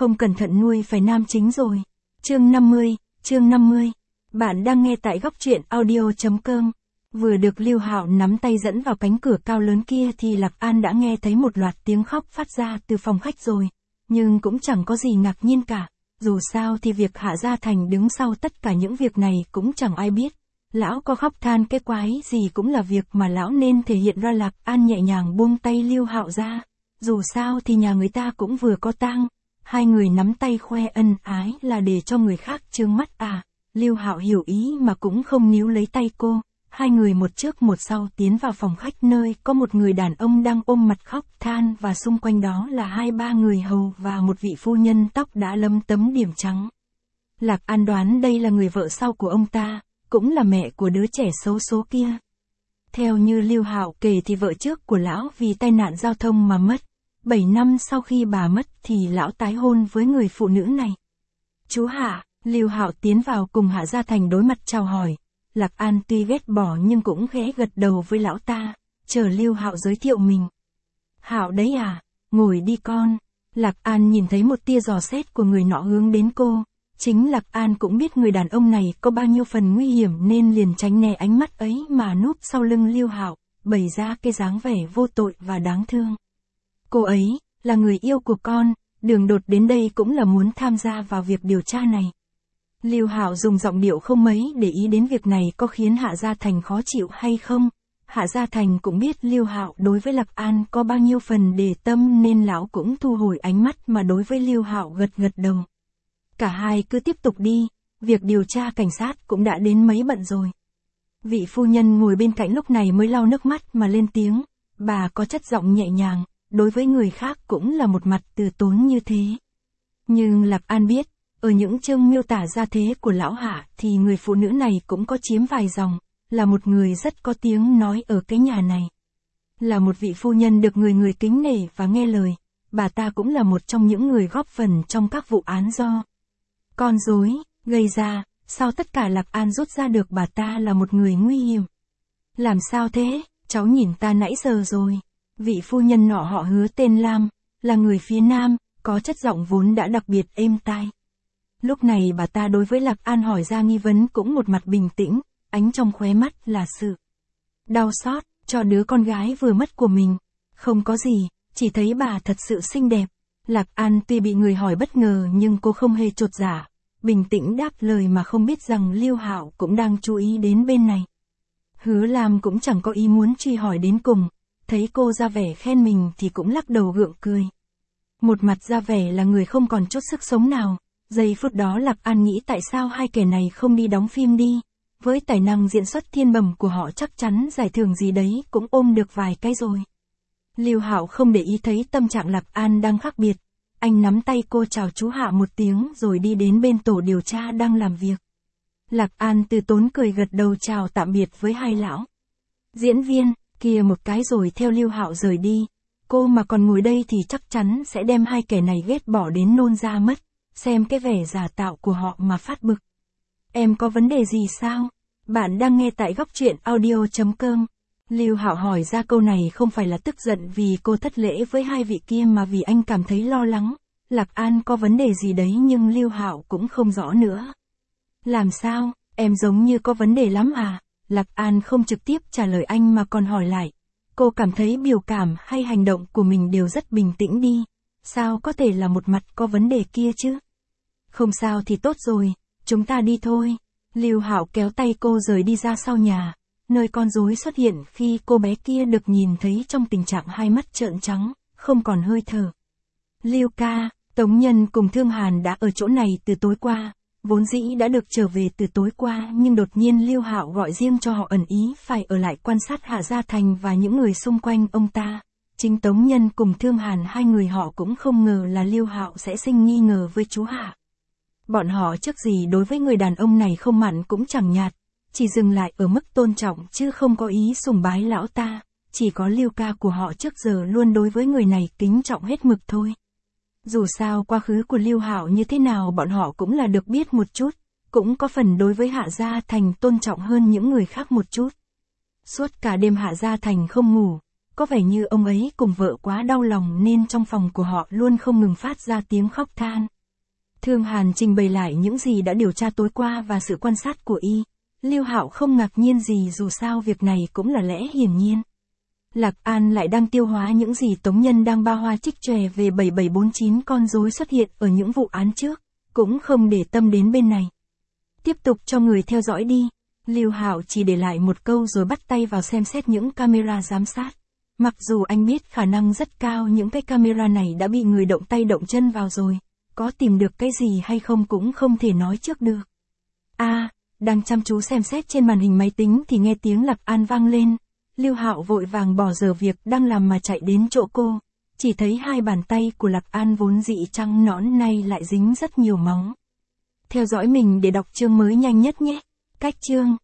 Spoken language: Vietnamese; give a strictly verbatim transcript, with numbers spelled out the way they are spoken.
không cẩn thận nuôi phải nam chính rồi. Chương năm mươi, chương năm mươi. Bạn đang nghe tại góc truyện audio.com. Vừa được Lưu Hạo nắm tay dẫn vào cánh cửa cao lớn kia thì Lạc An đã nghe thấy một loạt tiếng khóc phát ra từ phòng khách rồi. Nhưng cũng chẳng có gì ngạc nhiên cả. Dù sao thì việc Hạ Gia Thành đứng sau tất cả những việc này cũng chẳng ai biết. Lão có khóc than cái quái gì cũng là việc mà lão nên thể hiện ra. Lạc An nhẹ nhàng buông tay Lưu Hạo ra. Dù sao thì nhà người ta cũng vừa có tang. Hai người nắm tay khoe ân ái là để cho người khác trương mắt à. Lưu Hạo hiểu ý mà cũng không níu lấy tay cô. Hai người một trước một sau tiến vào phòng khách nơi có một người đàn ông đang ôm mặt khóc than và xung quanh đó là hai ba người hầu và một vị phu nhân tóc đã lấm tấm điểm trắng. Lạc An đoán đây là người vợ sau của ông ta, cũng là mẹ của đứa trẻ xấu số kia. Theo như Lưu Hạo kể thì vợ trước của lão vì tai nạn giao thông mà mất. Bảy năm sau khi bà mất thì lão tái hôn với người phụ nữ này. Chú Hạ, Lưu Hạo tiến vào cùng Hạ Gia Thành đối mặt chào hỏi. Lạc An tuy ghét bỏ nhưng cũng khẽ gật đầu với lão ta, chờ Lưu Hạo giới thiệu mình. Hạo đấy à, ngồi đi con. Lạc An nhìn thấy một tia dò xét của người nọ hướng đến cô. Chính Lạc An cũng biết người đàn ông này có bao nhiêu phần nguy hiểm nên liền tránh né ánh mắt ấy mà núp sau lưng Lưu Hạo, bày ra cái dáng vẻ vô tội và đáng thương. Cô ấy, là người yêu của con, đường đột đến đây cũng là muốn tham gia vào việc điều tra này. Lưu Hạo dùng giọng điệu không mấy để ý đến việc này có khiến Hạ Gia Thành khó chịu hay không. Hạ Gia Thành cũng biết Lưu Hạo đối với Lạc An có bao nhiêu phần để tâm nên lão cũng thu hồi ánh mắt mà đối với Lưu Hạo gật gật đầu. Cả hai cứ tiếp tục đi, việc điều tra cảnh sát cũng đã đến mấy bận rồi. Vị phu nhân ngồi bên cạnh lúc này mới lau nước mắt mà lên tiếng, bà có chất giọng nhẹ nhàng, đối với người khác cũng là một mặt từ tốn như thế. Nhưng Lạc An biết, ở những chương miêu tả gia thế của lão Hạ thì người phụ nữ này cũng có chiếm vài dòng, là một người rất có tiếng nói ở cái nhà này. Là một vị phu nhân được người người kính nể và nghe lời, bà ta cũng là một trong những người góp phần trong các vụ án do con rối gây ra. Sao tất cả Lạc An rút ra được bà ta là một người nguy hiểm? Làm sao thế, cháu nhìn ta nãy giờ rồi. Vị phu nhân nọ họ Hứa tên Lam, là người phía Nam, có chất giọng vốn đã đặc biệt êm tai. Lúc này bà ta đối với Lạc An hỏi ra nghi vấn cũng một mặt bình tĩnh, ánh trong khóe mắt là sự đau xót cho đứa con gái vừa mất của mình. Không có gì, chỉ thấy bà thật sự xinh đẹp. Lạc An tuy bị người hỏi bất ngờ nhưng cô không hề chột dạ, bình tĩnh đáp lời mà không biết rằng Lưu Hạo cũng đang chú ý đến bên này. Hứa Lam cũng chẳng có ý muốn truy hỏi đến cùng, thấy cô ra vẻ khen mình thì cũng lắc đầu gượng cười. Một mặt ra vẻ là người không còn chút sức sống nào. Giây phút đó Lạc An nghĩ tại sao hai kẻ này không đi đóng phim đi. Với tài năng diễn xuất thiên bẩm của họ chắc chắn giải thưởng gì đấy cũng ôm được vài cái rồi. Lưu Hạo không để ý thấy tâm trạng Lạc An đang khác biệt. Anh nắm tay cô chào chú Hạ một tiếng rồi đi đến bên tổ điều tra đang làm việc. Lạc An từ tốn cười gật đầu chào tạm biệt với hai lão diễn viên kia một cái rồi theo Lưu Hạo rời đi. Cô mà còn ngồi đây thì chắc chắn sẽ đem hai kẻ này ghét bỏ đến nôn ra mất. Xem cái vẻ giả tạo của họ mà phát bực. Em có vấn đề gì sao? Bạn đang nghe tại góc truyện audio.com. Lưu Hạo hỏi ra câu này không phải là tức giận vì cô thất lễ với hai vị kia mà vì anh cảm thấy lo lắng. Lạc An có vấn đề gì đấy nhưng Lưu Hạo cũng không rõ nữa. Làm sao, em giống như có vấn đề lắm à? Lạc An không trực tiếp trả lời anh mà còn hỏi lại. Cô cảm thấy biểu cảm hay hành động của mình đều rất bình tĩnh đi. Sao có thể là một mặt có vấn đề kia chứ? Không sao thì tốt rồi, chúng ta đi thôi. Lưu Hạo kéo tay cô rời đi ra sau nhà, nơi con rối xuất hiện khi cô bé kia được nhìn thấy trong tình trạng hai mắt trợn trắng, không còn hơi thở. Lưu ca, Tống Nhân cùng Thương Hàn đã ở chỗ này từ tối qua, vốn dĩ đã được trở về từ tối qua nhưng đột nhiên Lưu Hạo gọi riêng cho họ ẩn ý phải ở lại quan sát Hạ Gia Thành và những người xung quanh ông ta. Chính Tống Nhân cùng Thương Hàn hai người họ cũng không ngờ là Lưu Hạo sẽ sinh nghi ngờ với chú Hạ. Bọn họ trước gì đối với người đàn ông này không mặn cũng chẳng nhạt, chỉ dừng lại ở mức tôn trọng chứ không có ý sùng bái lão ta, chỉ có Lưu ca của họ trước giờ luôn đối với người này kính trọng hết mực thôi. Dù sao quá khứ của Lưu Hạo như thế nào bọn họ cũng là được biết một chút, cũng có phần đối với Hạ Gia Thành tôn trọng hơn những người khác một chút. Suốt cả đêm Hạ Gia Thành không ngủ, có vẻ như ông ấy cùng vợ quá đau lòng nên trong phòng của họ luôn không ngừng phát ra tiếng khóc than. Thương Hàn trình bày lại những gì đã điều tra tối qua và sự quan sát của y. Lưu Hạo không ngạc nhiên gì dù sao việc này cũng là lẽ hiển nhiên. Lạc An lại đang tiêu hóa những gì Tống Nhân đang ba hoa trích tròe về bảy bảy bốn chín con rối xuất hiện ở những vụ án trước, cũng không để tâm đến bên này. Tiếp tục cho người theo dõi đi. Lưu Hạo chỉ để lại một câu rồi bắt tay vào xem xét những camera giám sát. Mặc dù anh biết khả năng rất cao những cái camera này đã bị người động tay động chân vào rồi, có tìm được cái gì hay không cũng không thể nói trước được. A, à, đang chăm chú xem xét trên màn hình máy tính thì nghe tiếng Lạc An vang lên. Lưu Hạo vội vàng bỏ dở việc đang làm mà chạy đến chỗ cô, chỉ thấy hai bàn tay của Lạc An vốn dị trắng nõn nay lại dính rất nhiều máu. Theo dõi mình để đọc chương mới nhanh nhất nhé. Cách chương